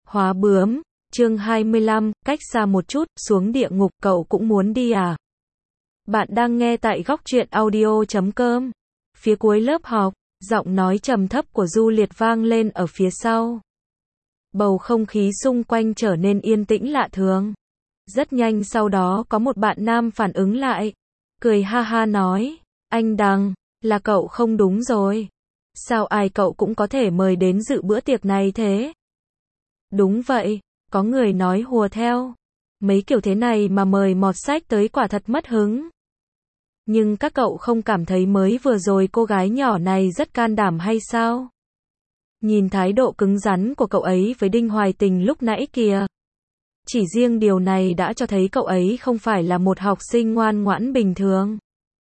Hóa bướm, chương 25, cách xa một chút, xuống địa ngục cậu cũng muốn đi à? Bạn đang nghe tại góc truyện audio.com. Phía cuối lớp học, giọng nói trầm thấp của Du Liệt vang lên ở phía sau. Bầu không khí xung quanh trở nên yên tĩnh lạ thường. Rất nhanh sau đó có một bạn nam phản ứng lại. Cười ha ha nói, anh Đằng, là cậu không đúng rồi. Sao ai cậu cũng có thể mời đến dự bữa tiệc này thế? Đúng vậy, có người nói hùa theo. Mấy kiểu thế này mà mời mọt sách tới quả thật mất hứng. Nhưng các cậu không cảm thấy mới vừa rồi cô gái nhỏ này rất can đảm hay sao? Nhìn thái độ cứng rắn của cậu ấy với Đinh Hoài Tình lúc nãy kìa. Chỉ riêng điều này đã cho thấy cậu ấy không phải là một học sinh ngoan ngoãn bình thường.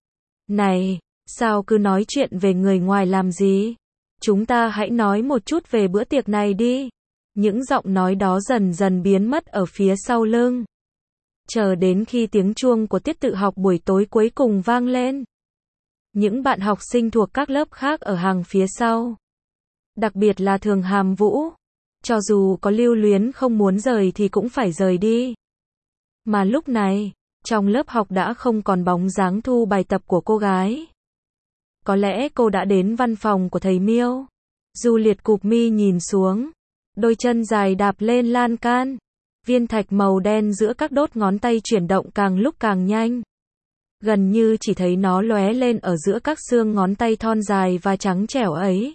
Này, sao cứ nói chuyện về người ngoài làm gì? Chúng ta hãy nói một chút về bữa tiệc này đi. Những giọng nói đó dần dần biến mất ở phía sau lưng. Chờ đến khi tiếng chuông của tiết tự học buổi tối cuối cùng vang lên. Những bạn học sinh thuộc các lớp khác ở hàng phía sau. Đặc biệt là Thường Hàm Vũ. Cho dù có lưu luyến không muốn rời thì cũng phải rời đi. Mà lúc này, trong lớp học đã không còn bóng dáng thu bài tập của cô gái. Có lẽ cô đã đến văn phòng của thầy Miêu. Du Liệt cụp mi nhìn xuống. Đôi chân dài đạp lên lan can. Viên thạch màu đen giữa các đốt ngón tay chuyển động càng lúc càng nhanh. Gần như chỉ thấy nó lóe lên ở giữa các xương ngón tay thon dài và trắng trẻo ấy.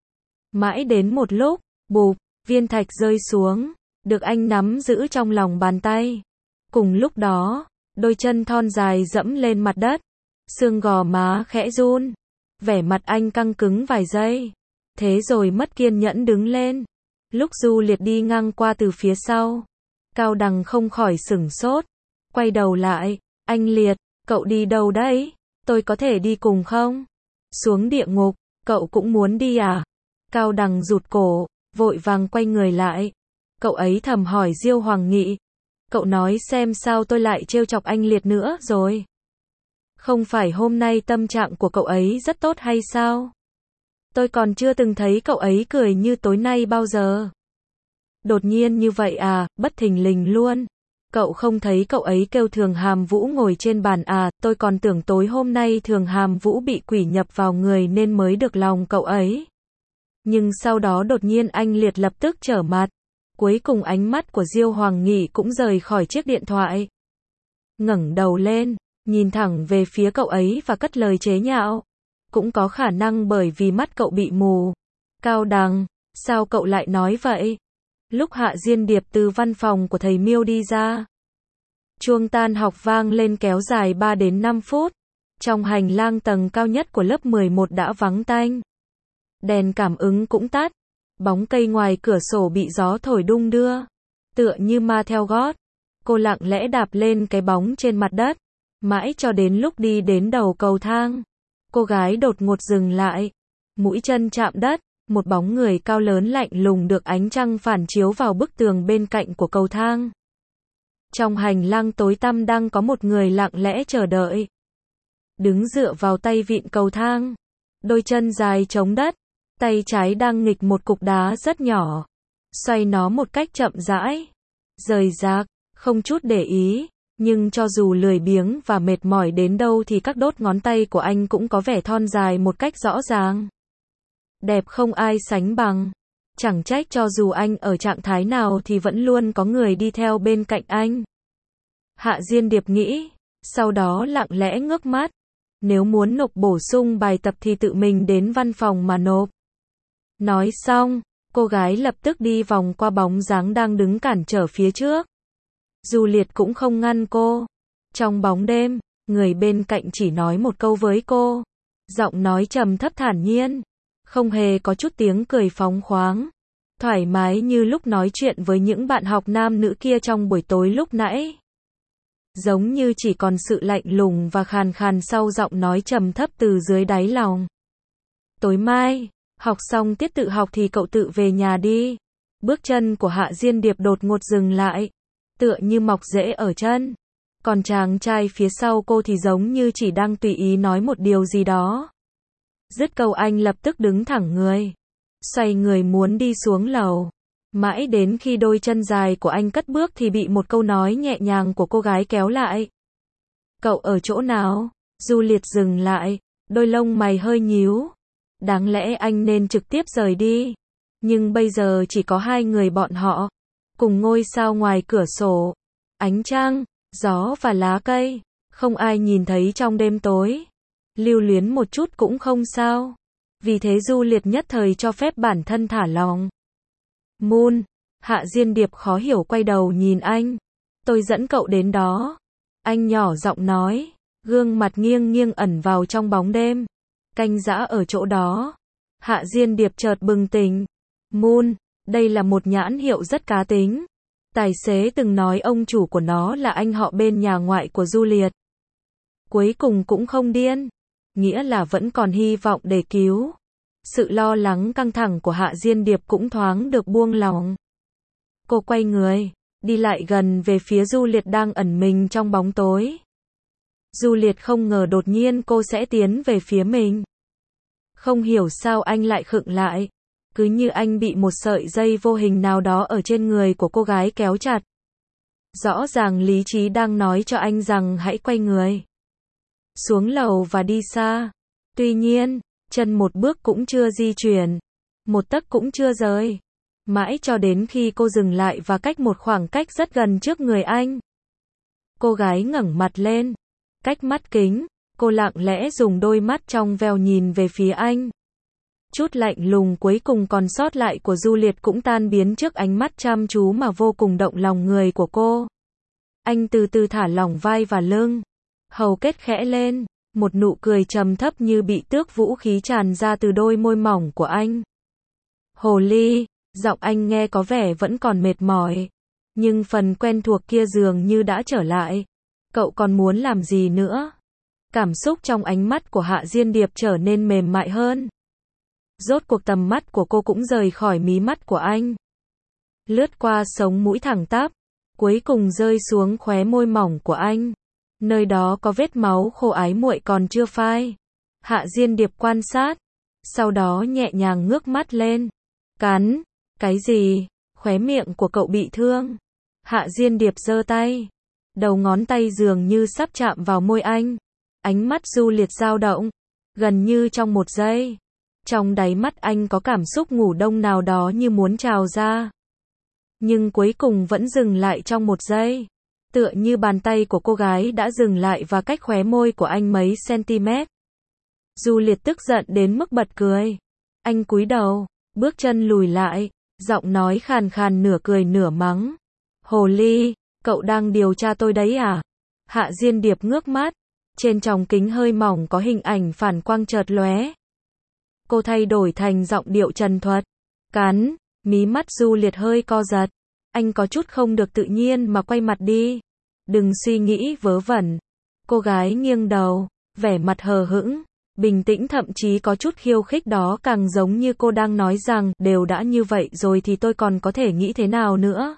Mãi đến một lúc, bụp, viên thạch rơi xuống, được anh nắm giữ trong lòng bàn tay. Cùng lúc đó, đôi chân thon dài dẫm lên mặt đất. Xương gò má khẽ run. Vẻ mặt anh căng cứng vài giây. Thế rồi mất kiên nhẫn đứng lên. Lúc Du Liệt đi ngang qua từ phía sau, Cao Đằng không khỏi sửng sốt. Quay đầu lại, anh Liệt, cậu đi đâu đấy? Tôi có thể đi cùng không? Xuống địa ngục, cậu cũng muốn đi à? Cao Đằng rụt cổ, vội vàng quay người lại. Cậu ấy thầm hỏi Diêu Hoàng Nghị. Cậu nói xem sao tôi lại trêu chọc anh Liệt nữa rồi? Không phải hôm nay tâm trạng của cậu ấy rất tốt hay sao? Tôi còn chưa từng thấy cậu ấy cười như tối nay bao giờ. Đột nhiên như vậy à, bất thình lình luôn. Cậu không thấy cậu ấy kêu Thường Hàm Vũ ngồi trên bàn à, tôi còn tưởng tối hôm nay Thường Hàm Vũ bị quỷ nhập vào người nên mới được lòng cậu ấy. Nhưng sau đó đột nhiên anh Liệt lập tức trở mặt. Cuối cùng ánh mắt của Diêu Hoàng Nghị cũng rời khỏi chiếc điện thoại. Ngẩng đầu lên, nhìn thẳng về phía cậu ấy và cất lời chế nhạo. Cũng có khả năng bởi vì mắt cậu bị mù. Cao Đằng, sao cậu lại nói vậy? Lúc Hạ Diên Điệp từ văn phòng của thầy Miêu đi ra, chuông tan học vang lên kéo dài 3 đến 5 phút. Trong hành lang tầng cao nhất của lớp 11 đã vắng tanh. Đèn cảm ứng cũng tắt. Bóng cây ngoài cửa sổ bị gió thổi đung đưa. Tựa như ma theo gót. Cô lặng lẽ đạp lên cái bóng trên mặt đất. Mãi cho đến lúc đi đến đầu cầu thang. Cô gái đột ngột dừng lại. Mũi chân chạm đất. Một bóng người cao lớn lạnh lùng được ánh trăng phản chiếu vào bức tường bên cạnh của cầu thang. Trong hành lang tối tăm đang có một người lặng lẽ chờ đợi. Đứng dựa vào tay vịn cầu thang. Đôi chân dài chống đất. Tay trái đang nghịch một cục đá rất nhỏ. Xoay nó một cách chậm rãi. Rời rạc, không chút để ý. Nhưng cho dù lười biếng và mệt mỏi đến đâu thì các đốt ngón tay của anh cũng có vẻ thon dài một cách rõ ràng. Đẹp không ai sánh bằng. Chẳng trách cho dù anh ở trạng thái nào thì vẫn luôn có người đi theo bên cạnh anh. Hạ Diên Điệp nghĩ, sau đó lặng lẽ ngước mắt. Nếu muốn nộp bổ sung bài tập thì tự mình đến văn phòng mà nộp. Nói xong, cô gái lập tức đi vòng qua bóng dáng đang đứng cản trở phía trước. Du Liệt cũng không ngăn cô. Trong bóng đêm, người bên cạnh chỉ nói một câu với cô. Giọng nói trầm thấp thản nhiên. Không hề có chút tiếng cười phóng khoáng. Thoải mái như lúc nói chuyện với những bạn học nam nữ kia trong buổi tối lúc nãy. Giống như chỉ còn sự lạnh lùng và khàn khàn sau giọng nói trầm thấp từ dưới đáy lòng. Tối mai, học xong tiết tự học thì cậu tự về nhà đi. Bước chân của Hạ Diên Điệp đột ngột dừng lại. Tựa như mọc rễ ở chân. Còn chàng trai phía sau cô thì giống như chỉ đang tùy ý nói một điều gì đó. Dứt câu anh lập tức đứng thẳng người. Xoay người muốn đi xuống lầu. Mãi đến khi đôi chân dài của anh cất bước thì bị một câu nói nhẹ nhàng của cô gái kéo lại. Cậu ở chỗ nào? Juliet dừng lại, đôi lông mày hơi nhíu. Đáng lẽ anh nên trực tiếp rời đi. Nhưng bây giờ chỉ có hai người bọn họ. Cùng ngôi sao ngoài cửa sổ. Ánh trăng, gió và lá cây. Không ai nhìn thấy trong đêm tối. Lưu luyến một chút cũng không sao. Vì thế Juliet nhất thời cho phép bản thân thả lỏng. Moon, Hạ Diên Điệp khó hiểu quay đầu nhìn anh. Tôi dẫn cậu đến đó. Anh nhỏ giọng nói, gương mặt nghiêng nghiêng ẩn vào trong bóng đêm. Canh giã ở chỗ đó. Hạ Diên Điệp chợt bừng tỉnh. Moon, đây là một nhãn hiệu rất cá tính. Tài xế từng nói ông chủ của nó là anh họ bên nhà ngoại của Juliet. Cuối cùng cũng không điên. Nghĩa là vẫn còn hy vọng để cứu. Sự lo lắng căng thẳng của Hạ Diên Điệp cũng thoáng được buông lỏng. Cô quay người, đi lại gần về phía Juliet đang ẩn mình trong bóng tối. Juliet không ngờ đột nhiên cô sẽ tiến về phía mình. Không hiểu sao anh lại khựng lại. Cứ như anh bị một sợi dây vô hình nào đó ở trên người của cô gái kéo chặt. Rõ ràng lý trí đang nói cho anh rằng hãy quay người. Xuống lầu và đi xa. Tuy nhiên, chân một bước cũng chưa di chuyển. Một tấc cũng chưa rời. Mãi cho đến khi cô dừng lại và cách một khoảng cách rất gần trước người anh. Cô gái ngẩng mặt lên. Cách mắt kính, cô lặng lẽ dùng đôi mắt trong veo nhìn về phía anh. Chút lạnh lùng cuối cùng còn sót lại của Juliet cũng tan biến trước ánh mắt chăm chú mà vô cùng động lòng người của cô. Anh từ từ thả lỏng vai và lưng. Hầu kết khẽ lên, một nụ cười trầm thấp như bị tước vũ khí tràn ra từ đôi môi mỏng của anh. Hồ ly, giọng anh nghe có vẻ vẫn còn mệt mỏi. Nhưng phần quen thuộc kia dường như đã trở lại. Cậu còn muốn làm gì nữa? Cảm xúc trong ánh mắt của Hạ Diên Điệp trở nên mềm mại hơn. Rốt cuộc tầm mắt của cô cũng rời khỏi mí mắt của anh. Lướt qua sống mũi thẳng tắp. Cuối cùng rơi xuống khóe môi mỏng của anh. Nơi đó có vết máu khô ái muội còn chưa phai. Hạ Diên Điệp quan sát. Sau đó nhẹ nhàng ngước mắt lên. Cắn. Cái gì? Khóe miệng của cậu bị thương. Hạ Diên Điệp giơ tay. Đầu ngón tay dường như sắp chạm vào môi anh. Ánh mắt Juliet dao động. Gần như trong một giây. Trong đáy mắt anh có cảm xúc ngủ đông nào đó như muốn trào ra. Nhưng cuối cùng vẫn dừng lại trong một giây. Tựa như bàn tay của cô gái đã dừng lại và cách khóe môi của anh mấy cm. Juliet tức giận đến mức bật cười. Anh cúi đầu, bước chân lùi lại, giọng nói khàn khàn nửa cười nửa mắng. Hồ ly, cậu đang điều tra tôi đấy à? Hạ Diên Điệp ngước mắt. Trên tròng kính hơi mỏng có hình ảnh phản quang chợt lóe. Cô thay đổi thành giọng điệu trần thuật. Cắn, mí mắt Juliet hơi co giật. Anh có chút không được tự nhiên mà quay mặt đi. Đừng suy nghĩ vớ vẩn. Cô gái nghiêng đầu, vẻ mặt hờ hững, bình tĩnh thậm chí có chút khiêu khích, đó càng giống như cô đang nói rằng, đều đã như vậy rồi thì tôi còn có thể nghĩ thế nào nữa.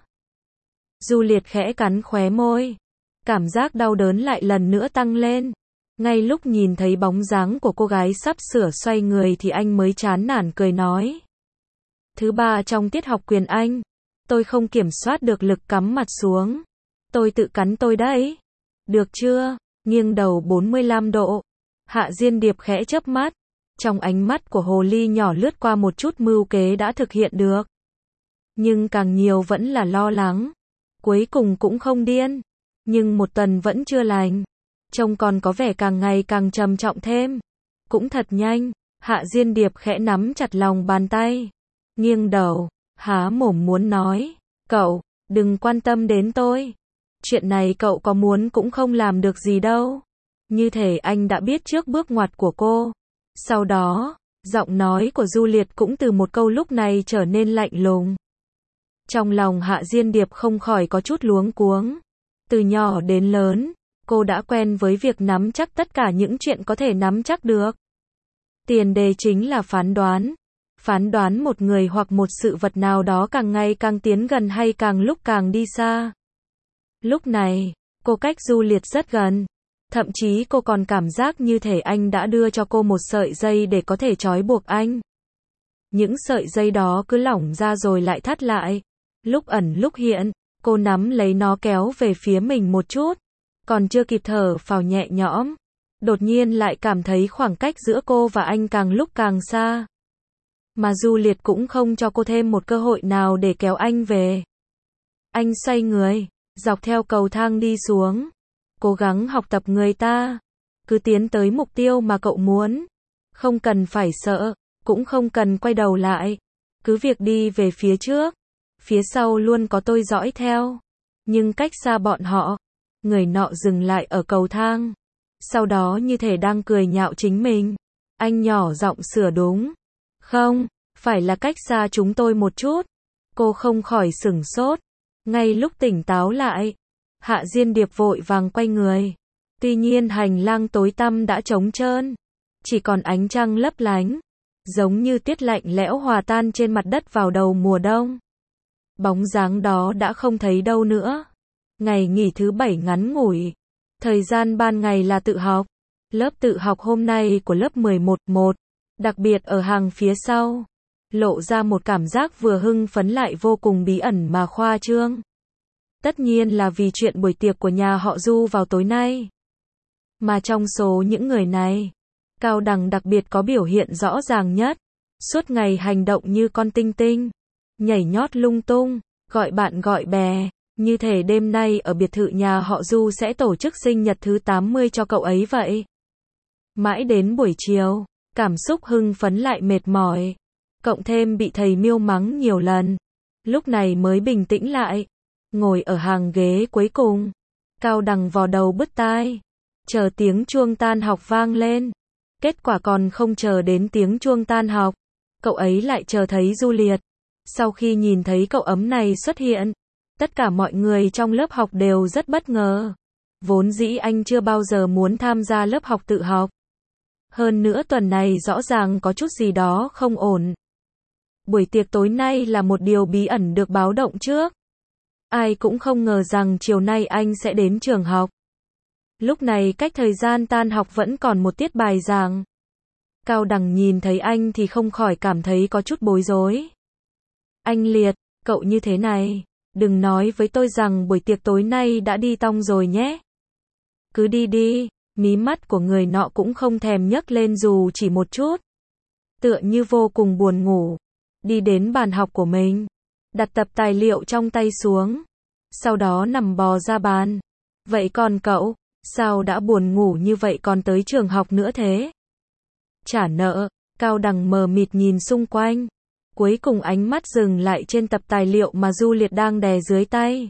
Juliet khẽ cắn khóe môi. Cảm giác đau đớn lại lần nữa tăng lên. Ngay lúc nhìn thấy bóng dáng của cô gái sắp sửa xoay người thì anh mới chán nản cười nói. Thứ ba trong tiết học quyền Anh. Tôi không kiểm soát được lực cắm mặt xuống. Tôi tự cắn tôi đấy. Được chưa? Nghiêng đầu 45 độ. Hạ Diên Điệp khẽ chớp mắt. Trong ánh mắt của hồ ly nhỏ lướt qua một chút mưu kế đã thực hiện được. Nhưng càng nhiều vẫn là lo lắng. Cuối cùng cũng không điên. Nhưng một tuần vẫn chưa lành. Trông còn có vẻ càng ngày càng trầm trọng thêm. Cũng thật nhanh. Hạ Diên Điệp khẽ nắm chặt lòng bàn tay. Nghiêng đầu. Há mồm muốn nói. Cậu, đừng quan tâm đến tôi. Chuyện này cậu có muốn cũng không làm được gì đâu. Như thể anh đã biết trước bước ngoặt của cô. Sau đó, giọng nói của Juliet cũng từ một câu lúc này trở nên lạnh lùng. Trong lòng Hạ Diên Điệp không khỏi có chút luống cuống. Từ nhỏ đến lớn, cô đã quen với việc nắm chắc tất cả những chuyện có thể nắm chắc được. Tiền đề chính là phán đoán. Phán đoán một người hoặc một sự vật nào đó càng ngày càng tiến gần hay càng lúc càng đi xa. Lúc này, cô cách Juliet rất gần. Thậm chí cô còn cảm giác như thể anh đã đưa cho cô một sợi dây để có thể trói buộc anh. Những sợi dây đó cứ lỏng ra rồi lại thắt lại. Lúc ẩn lúc hiện, cô nắm lấy nó kéo về phía mình một chút. Còn chưa kịp thở phào nhẹ nhõm, đột nhiên lại cảm thấy khoảng cách giữa cô và anh càng lúc càng xa. Mà Du Liệt cũng không cho cô thêm một cơ hội nào để kéo anh về. Anh xoay người, dọc theo cầu thang đi xuống. Cố gắng học tập người ta. Cứ tiến tới mục tiêu mà cậu muốn. Không cần phải sợ, cũng không cần quay đầu lại. Cứ việc đi về phía trước. Phía sau luôn có tôi dõi theo. Nhưng cách xa bọn họ, người nọ dừng lại ở cầu thang. Sau đó như thể đang cười nhạo chính mình. Anh nhỏ giọng sửa đúng. Không, phải là cách xa chúng tôi một chút. Cô không khỏi sửng sốt. Ngay lúc tỉnh táo lại, Hạ Diên Điệp vội vàng quay người. Tuy nhiên hành lang tối tăm đã trống trơn. Chỉ còn ánh trăng lấp lánh. Giống như tiết lạnh lẽo hòa tan trên mặt đất vào đầu mùa đông. Bóng dáng đó đã không thấy đâu nữa. Ngày nghỉ thứ 7 ngắn ngủi. Thời gian ban ngày là tự học. Lớp tự học hôm nay của lớp 11-1, đặc biệt ở hàng phía sau, lộ ra một cảm giác vừa hưng phấn lại vô cùng bí ẩn mà khoa trương. Tất nhiên là vì chuyện buổi tiệc của nhà họ Du vào tối nay. Mà trong số những người này, Cao Đằng đặc biệt có biểu hiện rõ ràng nhất. Suốt ngày hành động như con tinh tinh, nhảy nhót lung tung, gọi bạn gọi bè. Như thể đêm nay ở biệt thự nhà họ Du sẽ tổ chức sinh nhật thứ 80 cho cậu ấy vậy. Mãi đến buổi chiều, cảm xúc hưng phấn lại mệt mỏi. Cộng thêm bị thầy Miêu mắng nhiều lần. Lúc này mới bình tĩnh lại. Ngồi ở hàng ghế cuối cùng. Cao Đằng vò đầu bứt tai. Chờ tiếng chuông tan học vang lên. Kết quả còn không chờ đến tiếng chuông tan học. Cậu ấy lại chờ thấy Du Liệt. Sau khi nhìn thấy cậu ấm này xuất hiện, tất cả mọi người trong lớp học đều rất bất ngờ. Vốn dĩ anh chưa bao giờ muốn tham gia lớp học tự học. Hơn nữa tuần này rõ ràng có chút gì đó không ổn. Buổi tiệc tối nay là một điều bí ẩn được báo động trước. Ai cũng không ngờ rằng chiều nay anh sẽ đến trường học. Lúc này cách thời gian tan học vẫn còn một tiết bài giảng. Cao Đằng nhìn thấy anh thì không khỏi cảm thấy có chút bối rối. Anh Liệt, cậu như thế này, đừng nói với tôi rằng buổi tiệc tối nay đã đi tong rồi nhé. Cứ đi đi, mí mắt của người nọ cũng không thèm nhấc lên dù chỉ một chút. Tựa như vô cùng buồn ngủ. Đi đến bàn học của mình, đặt tập tài liệu trong tay xuống. Sau đó nằm bò ra bàn. Vậy còn cậu, sao đã buồn ngủ như vậy còn tới trường học nữa thế? Trả nợ, Cao Đằng mờ mịt nhìn xung quanh. Cuối cùng ánh mắt dừng lại trên tập tài liệu mà Du Liệt đang đè dưới tay.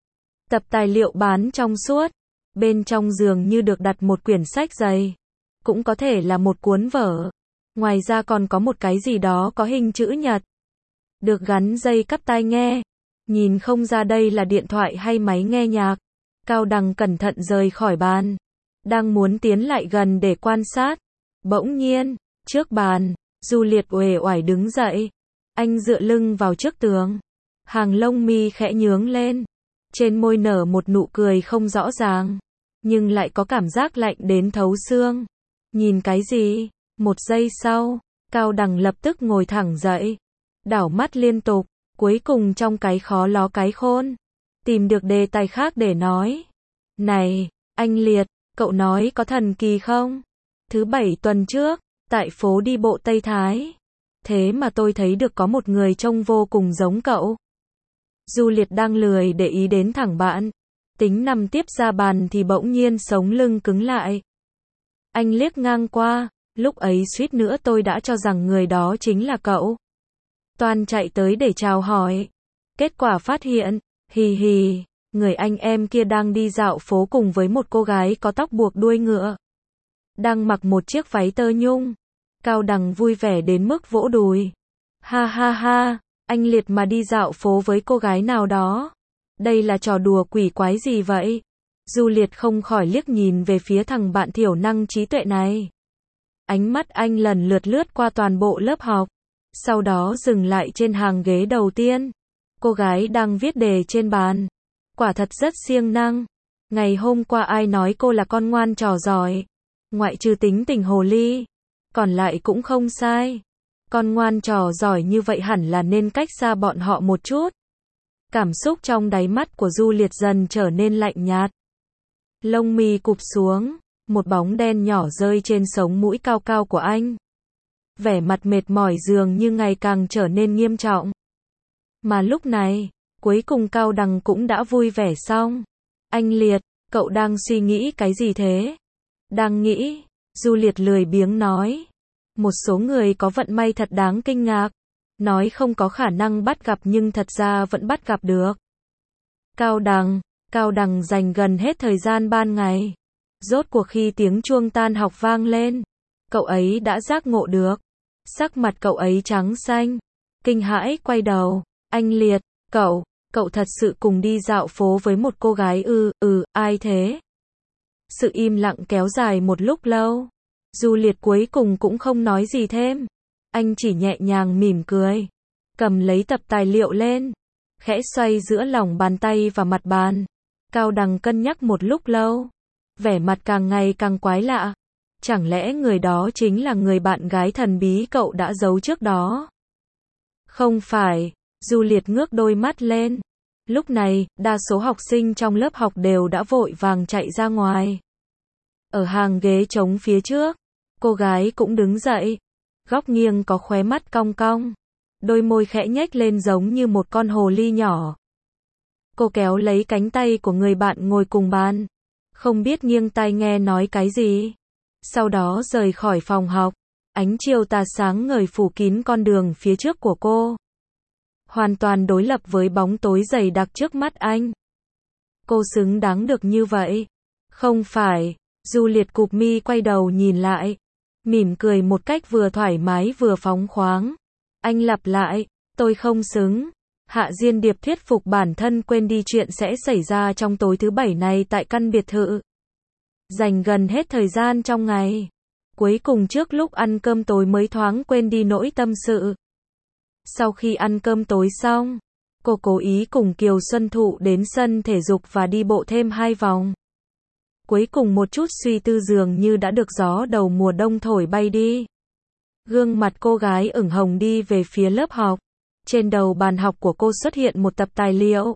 Tập tài liệu bán trong suốt. Bên trong dường như được đặt một quyển sách dày. Cũng có thể là một cuốn vở. Ngoài ra còn có một cái gì đó có hình chữ nhật. Được gắn dây cắp tai nghe. Nhìn không ra đây là điện thoại hay máy nghe nhạc. Cao Đằng cẩn thận rời khỏi bàn. Đang muốn tiến lại gần để quan sát. Bỗng nhiên, trước bàn, Du Liệt uể oải đứng dậy. Anh dựa lưng vào trước tường. Hàng lông mi khẽ nhướng lên. Trên môi nở một nụ cười không rõ ràng. Nhưng lại có cảm giác lạnh đến thấu xương. Nhìn cái gì? Một giây sau, Cao Đằng lập tức ngồi thẳng dậy. Đảo mắt liên tục. Cuối cùng trong cái khó ló cái khôn. Tìm được đề tài khác để nói. Này, anh Liệt, cậu nói có thần kỳ không? Thứ 7 tuần trước, tại phố đi bộ Tây Thái. Thế mà tôi thấy được có một người trông vô cùng giống cậu. Du Liệt đang lười để ý đến thẳng bạn. Tính nằm tiếp ra bàn thì bỗng nhiên sống lưng cứng lại. Anh liếc ngang qua, lúc ấy suýt nữa tôi đã cho rằng người đó chính là cậu. Toàn chạy tới để chào hỏi. Kết quả phát hiện, hì hì, người anh em kia đang đi dạo phố cùng với một cô gái có tóc buộc đuôi ngựa. Đang mặc một chiếc váy tơ nhung. Cao Đằng vui vẻ đến mức vỗ đùi. Ha ha ha, anh Liệt mà đi dạo phố với cô gái nào đó. Đây là trò đùa quỷ quái gì vậy? Du Liệt không khỏi liếc nhìn về phía thằng bạn thiểu năng trí tuệ này. Ánh mắt anh lần lượt lướt qua toàn bộ lớp học. Sau đó dừng lại trên hàng ghế đầu tiên. Cô gái đang viết đề trên bàn. Quả thật rất siêng năng. Ngày hôm qua ai nói cô là con ngoan trò giỏi. Ngoại trừ tính tình hồ ly. Còn lại cũng không sai. Con ngoan trò giỏi như vậy hẳn là nên cách xa bọn họ một chút. Cảm xúc trong đáy mắt của Du Liệt dần trở nên lạnh nhạt. Lông mi cụp xuống, một bóng đen nhỏ rơi trên sống mũi cao cao của anh. Vẻ mặt mệt mỏi dường như ngày càng trở nên nghiêm trọng. Mà lúc này, cuối cùng Cao Đằng cũng đã vui vẻ xong. Anh Liệt, cậu đang suy nghĩ cái gì thế? Đang nghĩ, Du Liệt lười biếng nói. Một số người có vận may thật đáng kinh ngạc. Nói không có khả năng bắt gặp nhưng thật ra vẫn bắt gặp được. Cao Đằng dành gần hết thời gian ban ngày. Rốt cuộc khi tiếng chuông tan học vang lên, cậu ấy đã giác ngộ được. Sắc mặt cậu ấy trắng xanh, kinh hãi quay đầu. Anh Liệt, cậu thật sự cùng đi dạo phố với một cô gái ai thế? Sự im lặng kéo dài một lúc lâu. Du Liệt cuối cùng cũng không nói gì thêm. Anh chỉ nhẹ nhàng mỉm cười, cầm lấy tập tài liệu lên, khẽ xoay giữa lòng bàn tay và mặt bàn. Cao Đằng cân nhắc một lúc lâu, vẻ mặt càng ngày càng quái lạ. Chẳng lẽ người đó chính là người bạn gái thần bí cậu đã giấu trước đó? Không phải. Du Liệt ngước đôi mắt lên. Lúc này, đa số học sinh trong lớp học đều đã vội vàng chạy ra ngoài. Ở hàng ghế trống phía trước, cô gái cũng đứng dậy. Góc nghiêng có khóe mắt cong cong, đôi môi khẽ nhếch lên giống như một con hồ ly nhỏ. Cô kéo lấy cánh tay của người bạn ngồi cùng bàn, không biết nghiêng tai nghe nói cái gì. Sau đó rời khỏi phòng học. Ánh chiều tà sáng ngời phủ kín con đường phía trước của cô, hoàn toàn đối lập với bóng tối dày đặc trước mắt anh. Cô xứng đáng được như vậy. Không phải. Du Liệt cụp mi quay đầu nhìn lại, mỉm cười một cách vừa thoải mái vừa phóng khoáng. Anh lặp lại, tôi không xứng. Hạ Diên Điệp thuyết phục bản thân quên đi chuyện sẽ xảy ra trong tối thứ Bảy này tại căn biệt thự. Dành gần hết thời gian trong ngày. Cuối cùng trước lúc ăn cơm tối mới thoáng quên đi nỗi tâm sự. Sau khi ăn cơm tối xong, cô cố ý cùng Kiều Xuân Thụ đến sân thể dục và đi bộ thêm 2 vòng. Cuối cùng một chút suy tư dường như đã được gió đầu mùa đông thổi bay đi. Gương mặt cô gái ửng hồng đi về phía lớp học. Trên đầu bàn học của cô xuất hiện một tập tài liệu.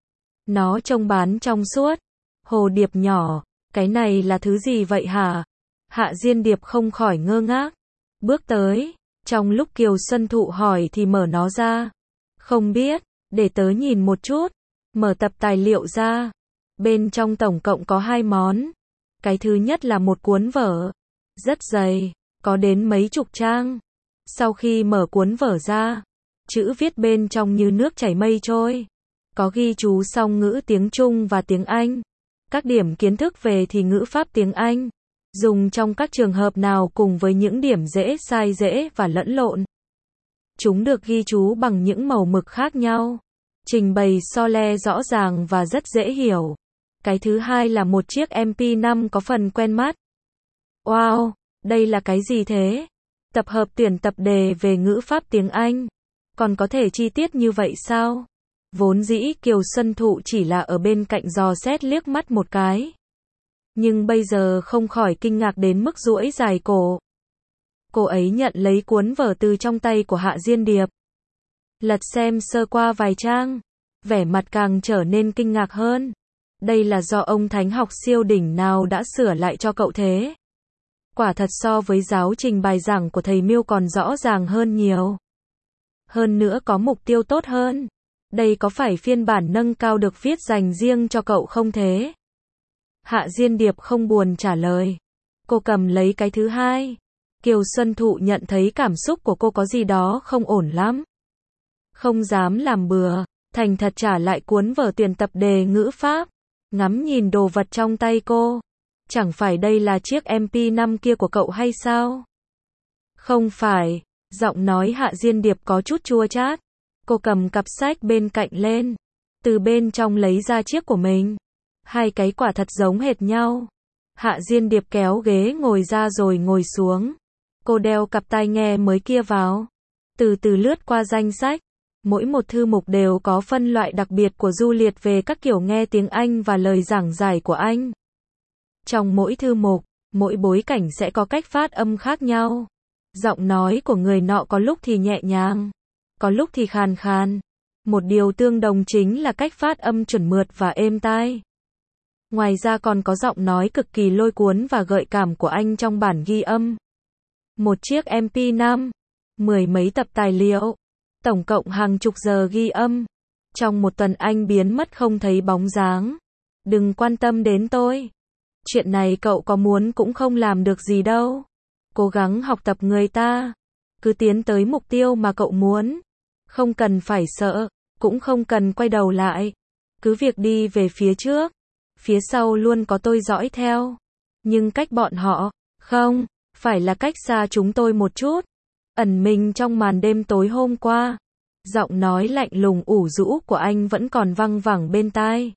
Nó trông bán trong suốt. Hồ điệp nhỏ, cái này là thứ gì vậy hả? Hạ Diên Điệp không khỏi ngơ ngác. Bước tới, trong lúc Kiều Xuân Thụ hỏi thì mở nó ra. Không biết, để tớ nhìn một chút. Mở tập tài liệu ra. Bên trong tổng cộng có 2 món. Cái thứ nhất là một cuốn vở. Rất dày, có đến mấy chục trang. Sau khi mở cuốn vở ra, chữ viết bên trong như nước chảy mây trôi. Có ghi chú song ngữ tiếng Trung và tiếng Anh. Các điểm kiến thức về thì ngữ pháp tiếng Anh. Dùng trong các trường hợp nào cùng với những điểm dễ sai dễ và lẫn lộn. Chúng được ghi chú bằng những màu mực khác nhau. Trình bày so le rõ ràng và rất dễ hiểu. Cái thứ hai là một chiếc MP5 có phần quen mắt. Wow, đây là cái gì thế? Tập hợp tuyển tập đề về ngữ pháp tiếng Anh. Còn có thể chi tiết như vậy sao? Vốn dĩ Kiều Xuân Thụ chỉ là ở bên cạnh dò xét liếc mắt một cái. Nhưng bây giờ không khỏi kinh ngạc đến mức duỗi dài cổ. Cô ấy nhận lấy cuốn vở từ trong tay của Hạ Diên Điệp. Lật xem sơ qua vài trang. Vẻ mặt càng trở nên kinh ngạc hơn. Đây là do ông thánh học siêu đỉnh nào đã sửa lại cho cậu thế? Quả thật so với giáo trình bài giảng của thầy Miêu còn rõ ràng hơn nhiều. Hơn nữa có mục tiêu tốt hơn. Đây có phải phiên bản nâng cao được viết dành riêng cho cậu không thế? Hạ Diên Điệp không buồn trả lời. Cô cầm lấy cái thứ hai. Kiều Xuân Thụ nhận thấy cảm xúc của cô có gì đó không ổn lắm. Không dám làm bừa, thành thật trả lại cuốn vở tuyển tập đề ngữ pháp. Ngắm nhìn đồ vật trong tay cô. Chẳng phải đây là chiếc MP5 kia của cậu hay sao? Không phải. Giọng nói Hạ Diên Điệp có chút chua chát. Cô cầm cặp sách bên cạnh lên. Từ bên trong lấy ra chiếc của mình. 2 cái quả thật giống hệt nhau. Hạ Diên Điệp kéo ghế ngồi ra rồi ngồi xuống. Cô đeo cặp tai nghe mới kia vào. Từ từ lướt qua danh sách. Mỗi một thư mục đều có phân loại đặc biệt của Du Liệt về các kiểu nghe tiếng Anh và lời giảng giải của anh. Trong mỗi thư mục, mỗi bối cảnh sẽ có cách phát âm khác nhau. Giọng nói của người nọ có lúc thì nhẹ nhàng, có lúc thì khàn khàn. Một điều tương đồng chính là cách phát âm chuẩn mượt và êm tai. Ngoài ra còn có giọng nói cực kỳ lôi cuốn và gợi cảm của anh trong bản ghi âm. Một chiếc MP5, mười mấy tập tài liệu, tổng cộng hàng chục giờ ghi âm. Trong một tuần anh biến mất không thấy bóng dáng. Đừng quan tâm đến tôi. Chuyện này cậu có muốn cũng không làm được gì đâu. Cố gắng học tập người ta. Cứ tiến tới mục tiêu mà cậu muốn. Không cần phải sợ, cũng không cần quay đầu lại. Cứ việc đi về phía trước. Phía sau luôn có tôi dõi theo. Nhưng cách bọn họ, không, phải là cách xa chúng tôi một chút. Ẩn mình trong màn đêm tối hôm qua. Giọng nói lạnh lùng ủ rũ của anh vẫn còn văng vẳng bên tai.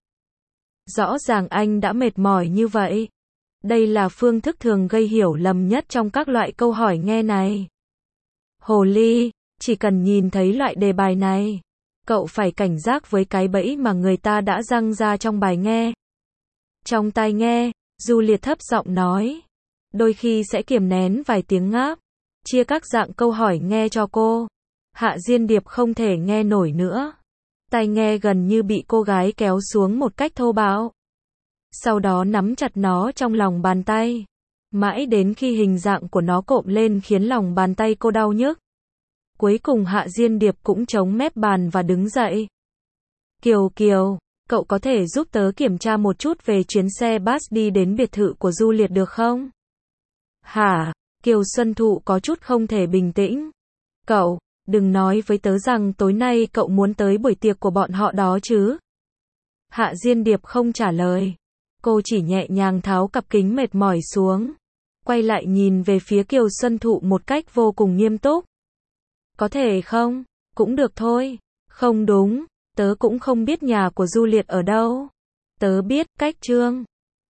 Rõ ràng anh đã mệt mỏi như vậy. Đây là phương thức thường gây hiểu lầm nhất trong các loại câu hỏi nghe này. Hồ ly, chỉ cần nhìn thấy loại đề bài này, cậu phải cảnh giác với cái bẫy mà người ta đã răng ra trong bài nghe. Trong tai nghe, Juliet thấp giọng nói. Đôi khi sẽ kiềm nén vài tiếng ngáp. Chia các dạng câu hỏi nghe cho cô. Hạ Diên Điệp không thể nghe nổi nữa. Tai nghe gần như bị cô gái kéo xuống một cách thô bạo. Sau đó nắm chặt nó trong lòng bàn tay. Mãi đến khi hình dạng của nó cộm lên khiến lòng bàn tay cô đau nhức. Cuối cùng Hạ Diên Điệp cũng chống mép bàn và đứng dậy. Kiều Kiều, cậu có thể giúp tớ kiểm tra một chút về chuyến xe bus đi đến biệt thự của Juliet được không? Hả? Kiều Xuân Thụ có chút không thể bình tĩnh. Cậu, đừng nói với tớ rằng tối nay cậu muốn tới buổi tiệc của bọn họ đó chứ. Hạ Diên Điệp không trả lời. Cô chỉ nhẹ nhàng tháo cặp kính mệt mỏi xuống. Quay lại nhìn về phía Kiều Xuân Thụ một cách vô cùng nghiêm túc. Có thể không? Cũng được thôi. Không đúng, tớ cũng không biết nhà của Juliet ở đâu. Tớ biết cách Trương